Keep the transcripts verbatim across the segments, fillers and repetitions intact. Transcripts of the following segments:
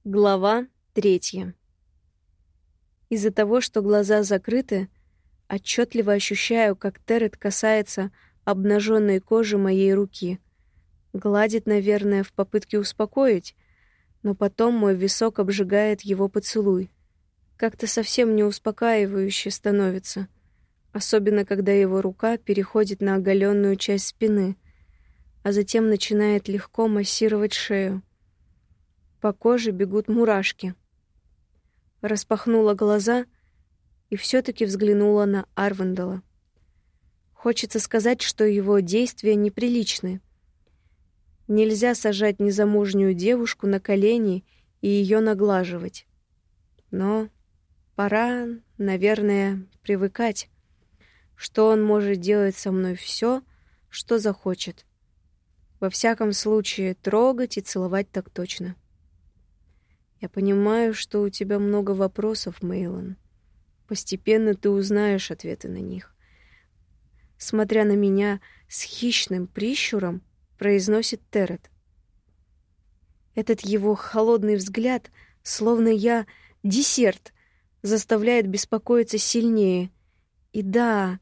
Глава третья. Из-за того, что глаза закрыты, отчетливо ощущаю, как Терет касается обнаженной кожи моей руки. Гладит, наверное, в попытке успокоить, но потом мой висок обжигает его поцелуй. Как-то совсем не успокаивающе становится, особенно когда его рука переходит на оголенную часть спины, а затем начинает легко массировать шею. По коже бегут мурашки. Распахнула глаза и все-таки взглянула на Арвандала. Хочется сказать, что его действия неприличны. Нельзя сажать незамужнюю девушку на колени и ее наглаживать. Но пора, наверное, привыкать, что он может делать со мной все, что захочет. Во всяком случае, трогать и целовать так точно. Я понимаю, что у тебя много вопросов, Мейлон. Постепенно ты узнаешь ответы на них. Смотря на меня с хищным прищуром, произносит Терет. Этот его холодный взгляд, словно я десерт, заставляет беспокоиться сильнее. И да,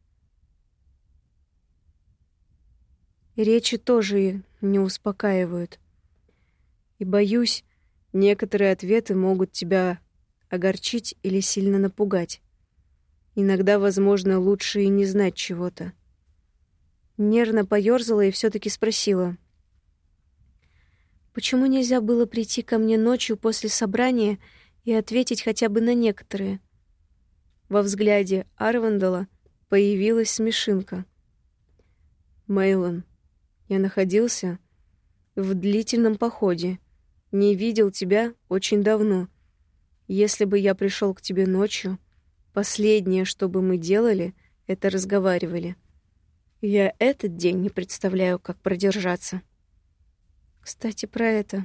речи тоже не успокаивают. И боюсь, некоторые ответы могут тебя огорчить или сильно напугать. Иногда, возможно, лучше и не знать чего-то. Нервно поёрзала и все-таки спросила. Почему нельзя было прийти ко мне ночью после собрания и ответить хотя бы на некоторые? Во взгляде Арвандала появилась смешинка. Мейлон, я находился в длительном походе. Не видел тебя очень давно. Если бы я пришел к тебе ночью, последнее, что бы мы делали, это разговаривали. Я этот день не представляю, как продержаться. Кстати, про это.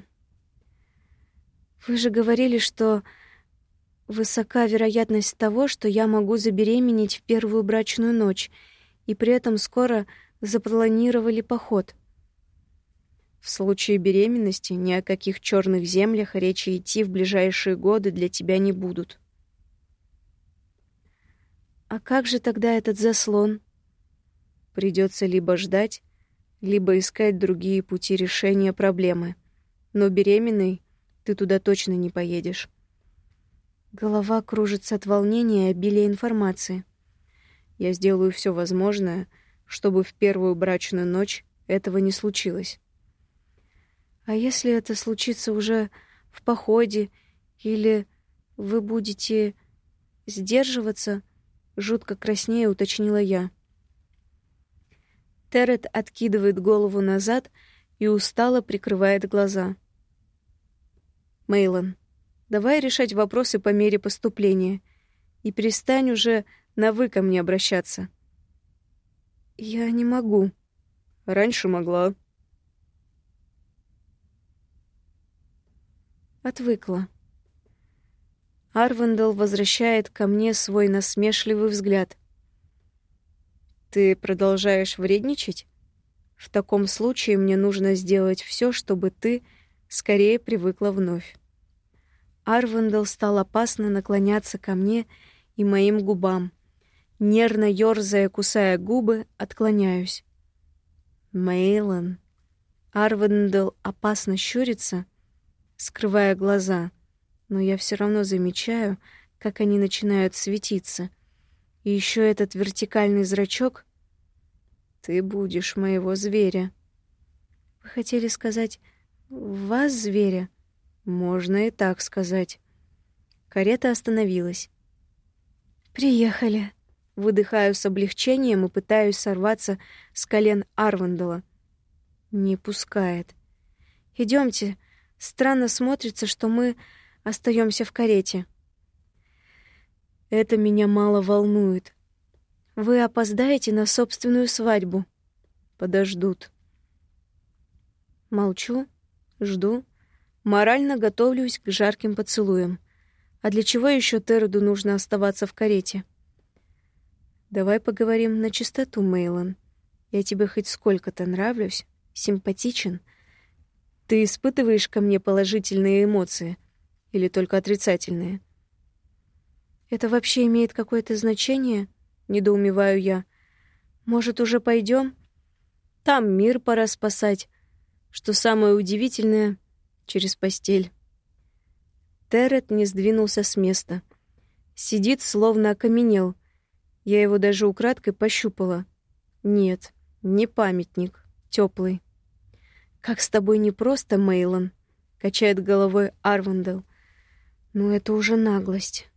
Вы же говорили, что высока вероятность того, что я могу забеременеть в первую брачную ночь, и при этом скоро запланировали поход. В случае беременности ни о каких черных землях речи идти в ближайшие годы для тебя не будут. А как же тогда этот заслон? Придется либо ждать, либо искать другие пути решения проблемы. Но беременной ты туда точно не поедешь. Голова кружится от волнения и обилия информации. Я сделаю все возможное, чтобы в первую брачную ночь этого не случилось. А если это случится уже в походе, или вы будете сдерживаться, жутко краснея уточнила я. Терет откидывает голову назад и устало прикрывает глаза. Мейлон, давай решать вопросы по мере поступления и перестань уже на «вы» ко мне обращаться. Я не могу. Раньше могла. Отвыкла. Арвандал возвращает ко мне свой насмешливый взгляд. Ты продолжаешь вредничать? В таком случае мне нужно сделать все, чтобы ты скорее привыкла вновь. Арвандал стал опасно наклоняться ко мне и моим губам. Нервно ёрзая, кусая губы, отклоняюсь. Мейлон. Арвандал опасно щурится, скрывая глаза, но я все равно замечаю, как они начинают светиться. И еще этот вертикальный зрачок. Ты будешь моего зверя. Вы хотели сказать «вас, зверя»? Можно и так сказать. Карета остановилась. Приехали. Выдыхаю с облегчением и пытаюсь сорваться с колен Арвандала. Не пускает. Идемте. Странно смотрится, что мы остаемся в карете. Это меня мало волнует. Вы опоздаете на собственную свадьбу. Подождут. Молчу, жду, морально готовлюсь к жарким поцелуям. А для чего еще Тереду нужно оставаться в карете? Давай поговорим на чистоту, Мейлон. Я тебе хоть сколько-то нравлюсь, симпатичен. Ты испытываешь ко мне положительные эмоции, Или только отрицательные? Это вообще имеет какое-то значение? Недоумеваю я. Может, уже пойдем? Там мир пора спасать. Что самое удивительное, через постель. Террет не сдвинулся с места. Сидит, словно окаменел. Я его даже украдкой пощупала. Нет, не памятник, теплый. «Как с тобой непросто, Мейлон», — качает головой Арвандел. «Ну это уже наглость».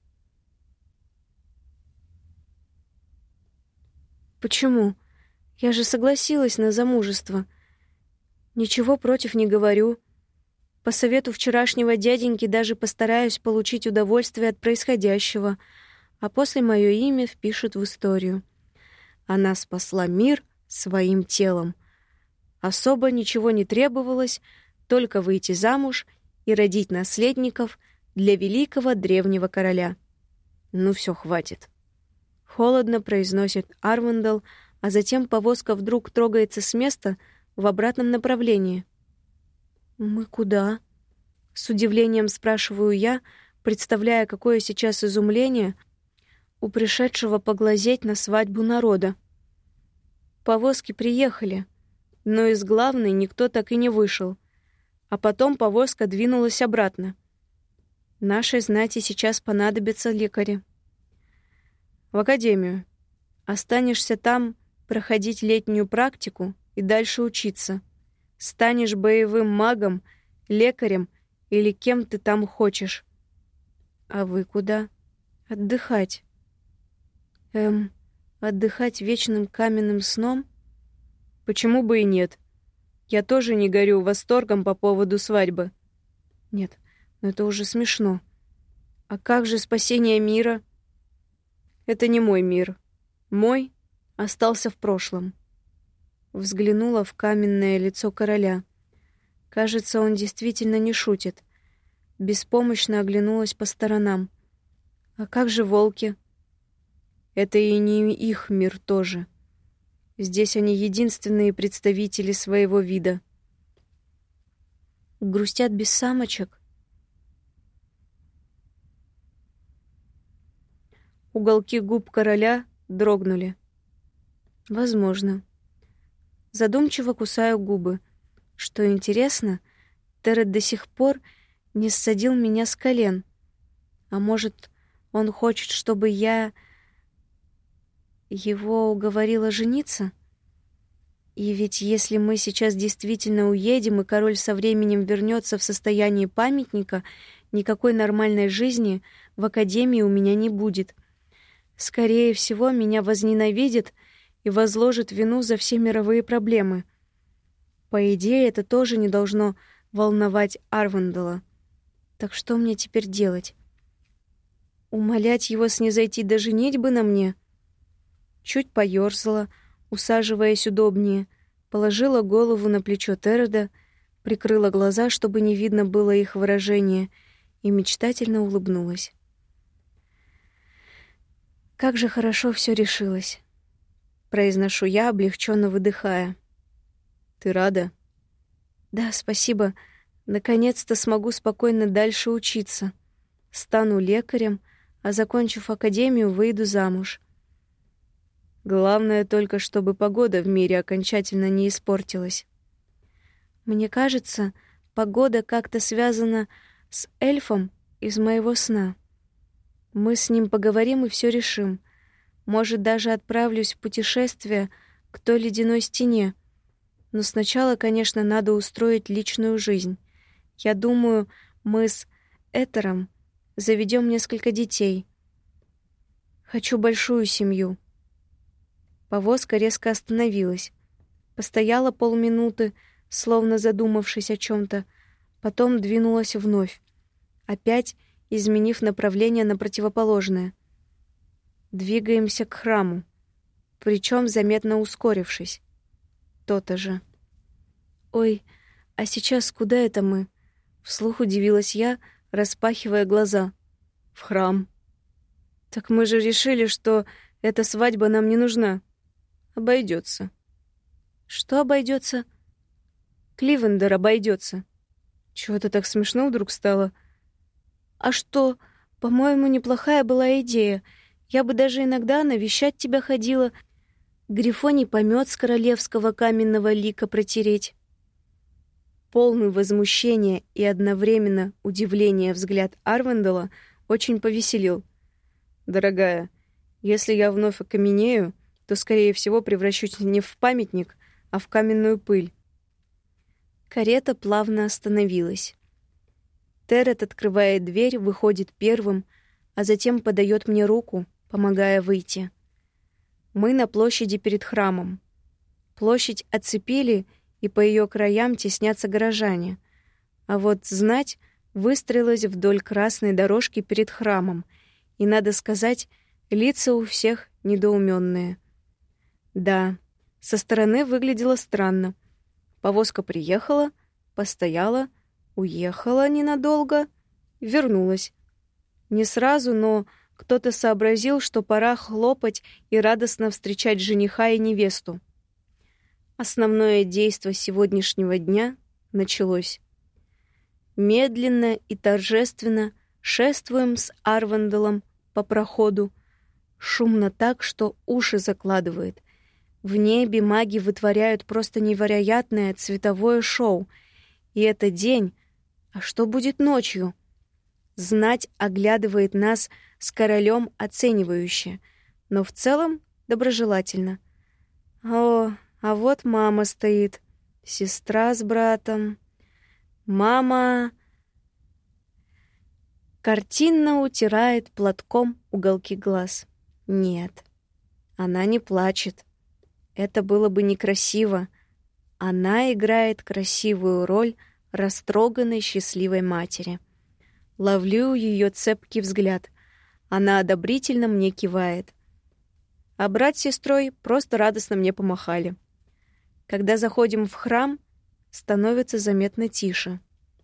«Почему? Я же согласилась на замужество. Ничего против не говорю. По совету вчерашнего дяденьки даже постараюсь получить удовольствие от происходящего, а после мое имя впишут в историю. Она спасла мир своим телом. Особо ничего не требовалось, только выйти замуж и родить наследников для великого древнего короля. Ну все, хватит». Холодно произносит Арвандел, а затем повозка вдруг трогается с места в обратном направлении. «Мы куда?» — с удивлением спрашиваю я, представляя, какое сейчас изумление у пришедшего поглазеть на свадьбу народа. Повозки приехали, но из главной никто так и не вышел, а потом повозка двинулась обратно. Нашей знати сейчас понадобятся лекари. В академию. Останешься там проходить летнюю практику и дальше учиться. Станешь боевым магом, лекарем или кем ты там хочешь. А вы куда? Отдыхать. Эм, отдыхать вечным каменным сном? Почему бы и нет? Я тоже не горю восторгом по поводу свадьбы. Нет, но это уже смешно. А как же спасение мира? Это не мой мир. Мой остался в прошлом. Взглянула в каменное лицо короля. Кажется, он действительно не шутит. Беспомощно оглянулась по сторонам. А как же волки? Это и не их мир тоже. Здесь они единственные представители своего вида. Грустят без самочек. Уголки губ короля дрогнули. Возможно. Задумчиво кусаю губы. Что интересно, Террет до сих пор не ссадил меня с колен. А может, он хочет, чтобы я его уговорила жениться? И ведь если мы сейчас действительно уедем, и король со временем вернется в состояние памятника, никакой нормальной жизни в академии у меня не будет. Скорее всего, меня возненавидят и возложат вину за все мировые проблемы. По идее, это тоже не должно волновать Арвандела. Так что мне теперь делать? Умолять его снизойти до женитьбы на мне? Чуть поёрзала, усаживаясь удобнее, положила голову на плечо Терреда, прикрыла глаза, чтобы не видно было их выражения, и мечтательно улыбнулась. Как же хорошо все решилось. Произношу я, облегченно выдыхая. Ты рада? Да, спасибо. Наконец-то смогу спокойно дальше учиться. Стану лекарем, а закончив академию, выйду замуж. Главное только, чтобы погода в мире окончательно не испортилась. Мне кажется, погода как-то связана с эльфом из моего сна. Мы с ним поговорим и все решим. Может, даже отправлюсь в путешествие к той ледяной стене. Но сначала, конечно, надо устроить личную жизнь. Я думаю, мы с Этером заведем несколько детей. Хочу большую семью. Повозка резко остановилась. Постояла полминуты, словно задумавшись о чем-то, потом двинулась вновь, опять изменив направление на противоположное. Двигаемся к храму, причем заметно ускорившись. То-то же. Ой, а сейчас куда это мы? Вслух удивилась я, распахивая глаза. В храм. Так мы же решили, что эта свадьба нам не нужна. Обойдется. Что обойдется? Кливендер обойдется. Чего-то так смешно вдруг стало. А что? По-моему, неплохая была идея. Я бы даже иногда навещать тебя ходила. Грифоний помет с королевского каменного лика протереть». Полный возмущения и одновременно удивления взгляд Арвендела очень повеселил. «Дорогая, если я вновь окаменею, то, скорее всего, превращусь не в памятник, а в каменную пыль». Карета плавно остановилась. Терет открывает дверь, выходит первым, а затем подает мне руку, помогая выйти. Мы на площади перед храмом. Площадь оцепили, и по ее краям теснятся горожане. А вот знать выстроилась вдоль красной дорожки перед храмом, и, надо сказать, лица у всех недоуменные. Да, со стороны выглядело странно. Повозка приехала, постояла, уехала ненадолго, вернулась. Не сразу, но кто-то сообразил, что пора хлопать и радостно встречать жениха и невесту. Основное действо сегодняшнего дня началось. Медленно и торжественно шествуем с Арвенделом по проходу, шумно так, что уши закладывает. В небе маги вытворяют просто невероятное цветовое шоу. И это день, а что будет ночью? Знать оглядывает нас с королем оценивающе, но в целом доброжелательно. О, а вот мама стоит, сестра с братом. Мама картинно утирает платком уголки глаз. Нет, она не плачет. Это было бы некрасиво. Она играет красивую роль растроганной счастливой матери. Ловлю ее цепкий взгляд. Она одобрительно мне кивает. А брат с сестрой просто радостно мне помахали. Когда заходим в храм, становится заметно тише.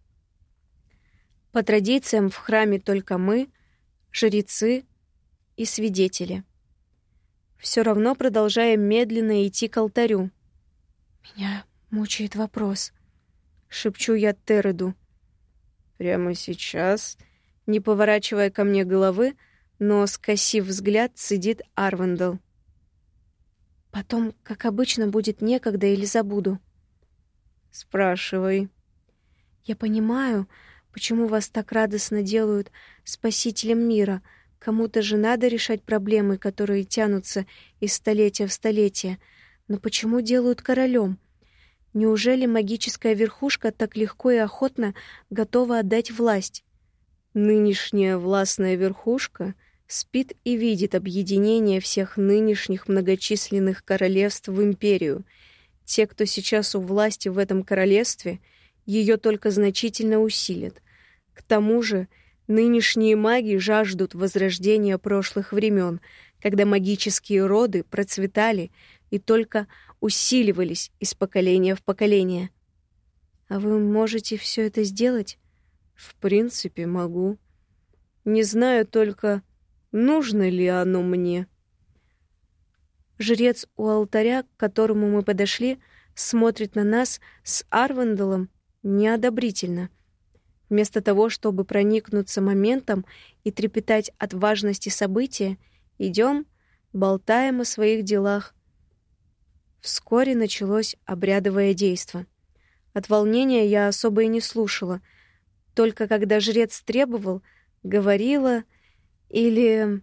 По традициям в храме только мы, жрецы и свидетели. Все равно продолжаем медленно идти к алтарю. «Меня мучает вопрос», — шепчу я Тереду. «Прямо сейчас?» Не поворачивая ко мне головы, но, скосив взгляд, цедит Арвендел. «Потом, как обычно, будет некогда или забуду». «Спрашивай». «Я понимаю, почему вас так радостно делают спасителем мира. Кому-то же надо решать проблемы, которые тянутся из столетия в столетие. Но почему делают королем? Неужели магическая верхушка так легко и охотно готова отдать власть?» Нынешняя властная верхушка спит и видит объединение всех нынешних многочисленных королевств в империю. Те, кто сейчас у власти в этом королевстве, ее только значительно усилят. К тому же нынешние маги жаждут возрождения прошлых времен, когда магические роды процветали и только усиливались из поколения в поколение. «А вы можете все это сделать?» «В принципе, могу. Не знаю только, нужно ли оно мне». Жрец у алтаря, к которому мы подошли, смотрит на нас с Арвенделом неодобрительно. Вместо того, чтобы проникнуться моментом и трепетать от важности события, идем, болтаем о своих делах. Вскоре началось обрядовое действо. От волнения я особо и не слушала. Только когда жрец требовал, говорила или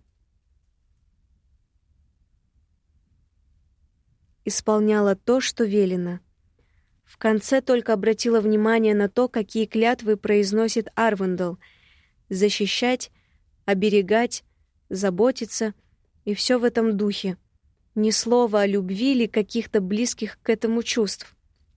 исполняла то, что велено. В конце только обратила внимание на то, какие клятвы произносит Арвендел: защищать, оберегать, заботиться и все в этом духе. Ни слова о любви или каких-то близких к этому чувств.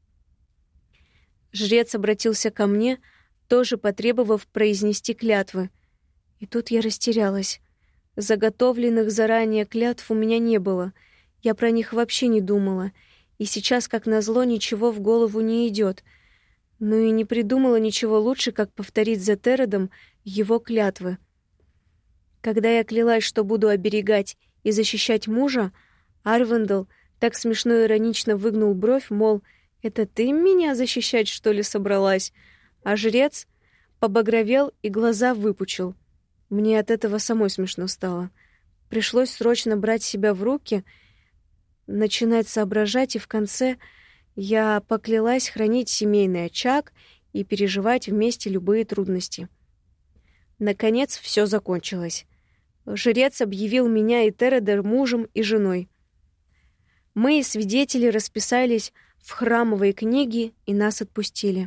Жрец обратился ко мне, тоже потребовав произнести клятвы. И тут я растерялась. Заготовленных заранее клятв у меня не было. Я про них вообще не думала. И сейчас, как назло, ничего в голову не идет. Ну и не придумала ничего лучше, как повторить за Тередом его клятвы. Когда я клялась, что буду оберегать и защищать мужа, Арвендел так смешно и иронично выгнул бровь, мол, «Это ты меня защищать, что ли, собралась?» А жрец побагровел и глаза выпучил. Мне от этого самой смешно стало. Пришлось срочно брать себя в руки, начинать соображать, и в конце я поклялась хранить семейный очаг и переживать вместе любые трудности. Наконец все закончилось. Жрец объявил меня и Тереда мужем и женой. Мы и свидетели расписались в храмовой книге, и нас отпустили.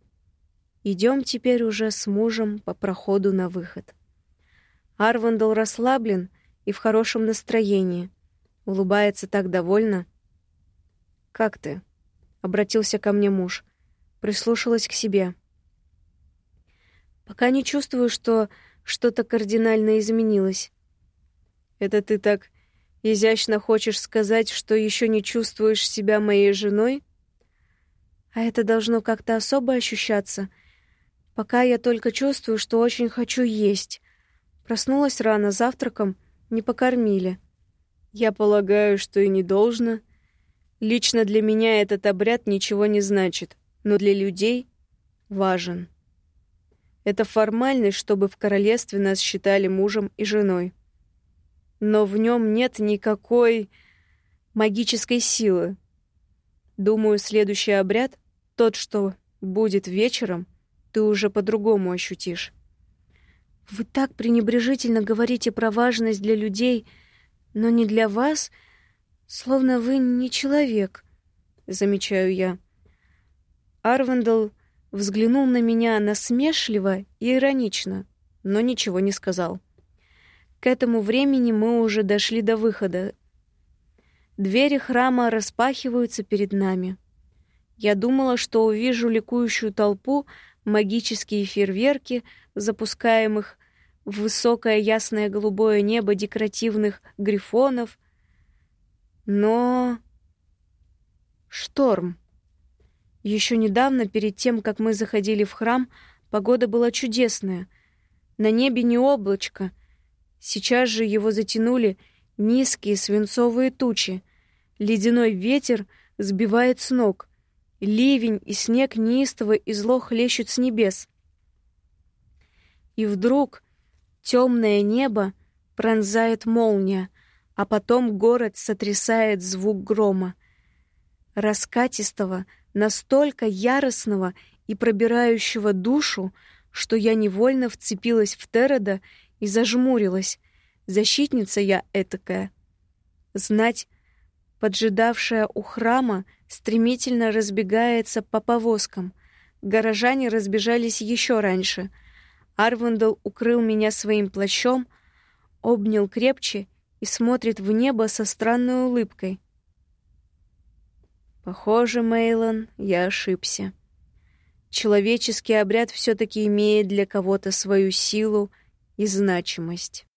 Идем теперь уже с мужем по проходу на выход. Арвандел расслаблен и в хорошем настроении. Улыбается так довольно. «Как ты?» — обратился ко мне муж. Прислушалась к себе. «Пока не чувствую, что что-то кардинально изменилось». «Это ты так изящно хочешь сказать, что еще не чувствуешь себя моей женой?» «А это должно как-то особо ощущаться. Пока я только чувствую, что очень хочу есть. Проснулась рано, завтраком не покормили». «Я полагаю, что и не должно. Лично для меня этот обряд ничего не значит, но для людей важен. Это формальность, чтобы в королевстве нас считали мужем и женой. Но в нем нет никакой магической силы. Думаю, следующий обряд, тот, что будет вечером, ты уже по-другому ощутишь». «Вы так пренебрежительно говорите про важность для людей, но не для вас, словно вы не человек», — замечаю я. Арвандел взглянул на меня насмешливо и иронично, но ничего не сказал. К этому времени мы уже дошли до выхода. Двери храма распахиваются перед нами. Я думала, что увижу ликующую толпу, магические фейерверки, запускаемых в высокое ясное голубое небо декоративных грифонов. Но шторм. Еще недавно, перед тем, как мы заходили в храм, погода была чудесная. На небе не облачко. Сейчас же его затянули низкие свинцовые тучи. Ледяной ветер сбивает с ног. Ливень и снег неистово и зло хлещут с небес. И вдруг темное небо пронзает молния, а потом город сотрясает звук грома. Раскатистого, настолько яростного и пробирающего душу, что я невольно вцепилась в Тереда и зажмурилась. Защитница я этакая. Знать, поджидавшая у храма, стремительно разбегается по повозкам. Горожане разбежались еще раньше. Арвандел укрыл меня своим плащом, обнял крепче и смотрит в небо со странной улыбкой. Похоже, Мейлон, я ошибся. Человеческий обряд все-таки имеет для кого-то свою силу и значимость.